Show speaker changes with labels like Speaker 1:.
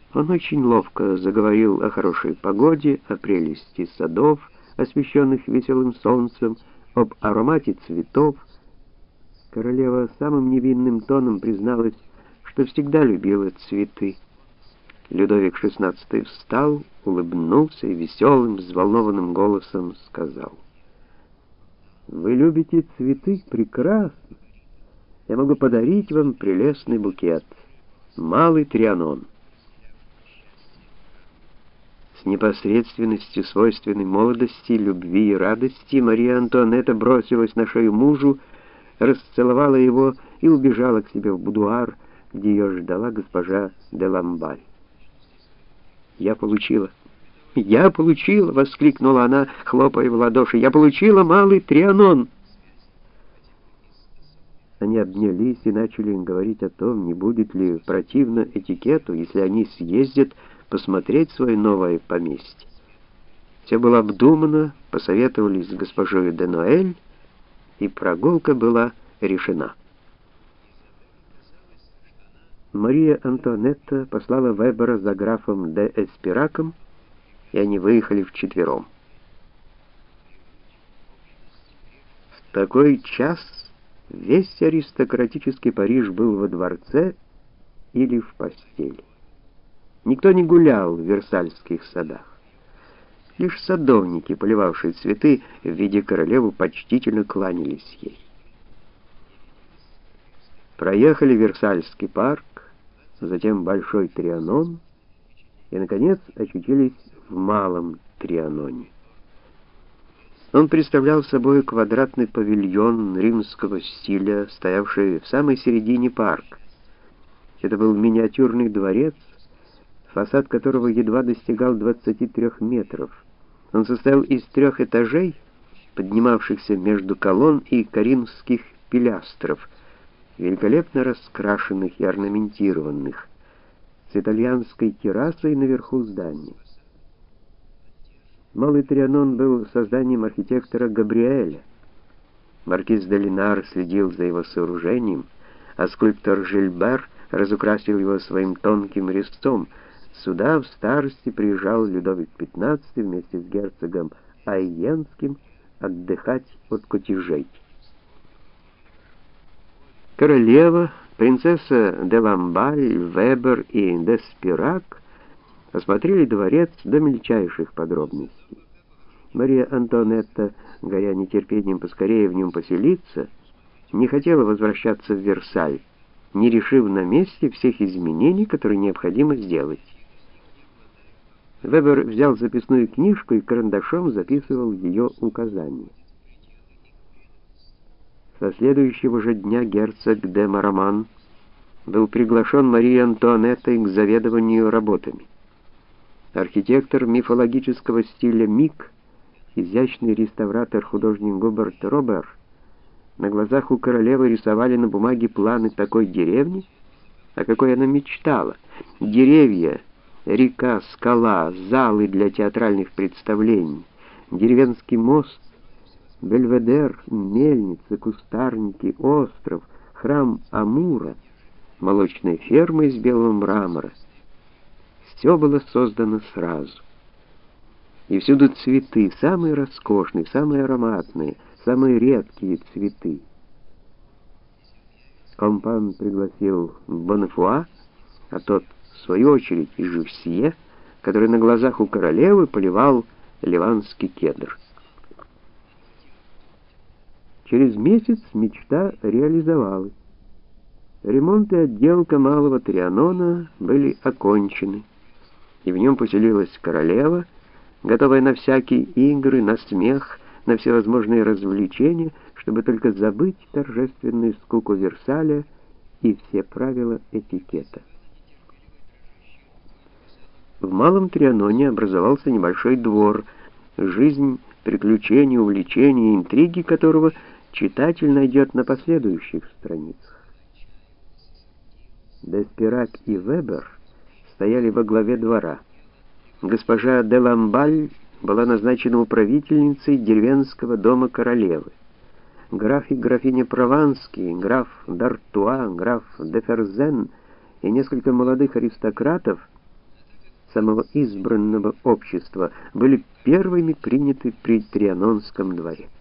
Speaker 1: Он очень ловко заговорил о хорошей погоде, о прелести садов, освещенных веселым солнцем, об аромате цветов. Королева самым невинным тоном призналась, что всегда любила цветы. Людовик XVI встал, улыбнулся и веселым, взволнованным голосом сказал: «Вы любите цветы? Прекрасно! Я могу подарить вам прелестный букет. Малый Трианон». С непосредственностью, свойственной молодости, любви и радости, Мария Антуанетта бросилась на шею мужу, расцеловала его и убежала к себе в будуар, где ее ждала госпожа де Ламбаль. «Я получила! Я получила!» — воскликнула она, хлопая в ладоши. «Я получила малый Трианон!» Они обнялись и начали говорить о том, не будет ли противно этикету, если они съездят посмотреть свое новое поместье. Все было обдумано, посоветовались с госпожой де Ноэль, и прогулка была решена. Мария Антуанетта послала Вебера за графом де Эспираком, и они выехали вчетвером. В такой час весь аристократический Париж был во дворце или в постели. Никто не гулял в Версальских садах. Лишь садовники, поливавшие цветы, видя королеву, почтительно кланялись ей. Проехали Версальский парк, затем Большой Трианон и, наконец, очутились в Малом Трианоне. Он представлял собой квадратный павильон римского стиля, стоявший в самой середине парка. Это был миниатюрный дворец, фасад которого едва достигал 23 метров. Он состоял из 3 этажей, поднимавшихся между колонн и коринфских пилястров, великолепно раскрашенных и орнаментированных, с итальянской террасой наверху здания. Малый Трианон был созданием архитектора Габриэля. Маркиз де Линар следил за его сооружением, а скульптор Жильбер разукрасил его своим тонким резцом. Сюда в старости приезжал Людовик XV вместе с герцогом Айенским отдыхать от кутежей. Королева, принцесса де Ламбаль, Вебер и де Спирак осмотрели дворец до мельчайших подробностей. Мария Антуанетта, горя нетерпением поскорее в нем поселиться, не хотела возвращаться в Версаль, не решив на месте всех изменений, которые необходимо сделать. Вебер взял записную книжку и карандашом записывал ее указания. Со следующего же дня герцог де Мараман был приглашен Марией Антуанеттой к заведованию работами. Архитектор мифологического стиля Мик, изящный реставратор-художник Губерт Робер, на глазах у королевы рисовали на бумаге планы такой деревни, о какой она мечтала. Деревья, река, скала, залы для театральных представлений, деревенский мост, бельведер, мельницы, кустарники, остров, храм Амура, молочная ферма из белого мрамора. Все было создано сразу. И всюду цветы, самые роскошные, самые ароматные, самые редкие цветы. Компан пригласил Боннефуа, а тот, в свою очередь, и Жюсье, который на глазах у королевы поливал ливанский кедр. Через месяц мечта реализовалась. Ремонт и отделка Малого Трианона были окончены, и в нем поселилась королева, готовая на всякие игры, на смех, на всевозможные развлечения, чтобы только забыть торжественную скуку Версаля и все правила этикета. В Малом Трианоне образовался небольшой двор, жизнь, приключения, увлечения и интриги которого читатель найдет на последующих страницах. де Спирак и Вебер стояли во главе двора. Госпожа де Ламбаль была назначена управительницей деревенского дома королевы. Граф и графиня Прованский, граф д'Артуа, граф де Ферзен и несколько молодых аристократов самого избранного общества, были первыми приняты при Трианонском дворе.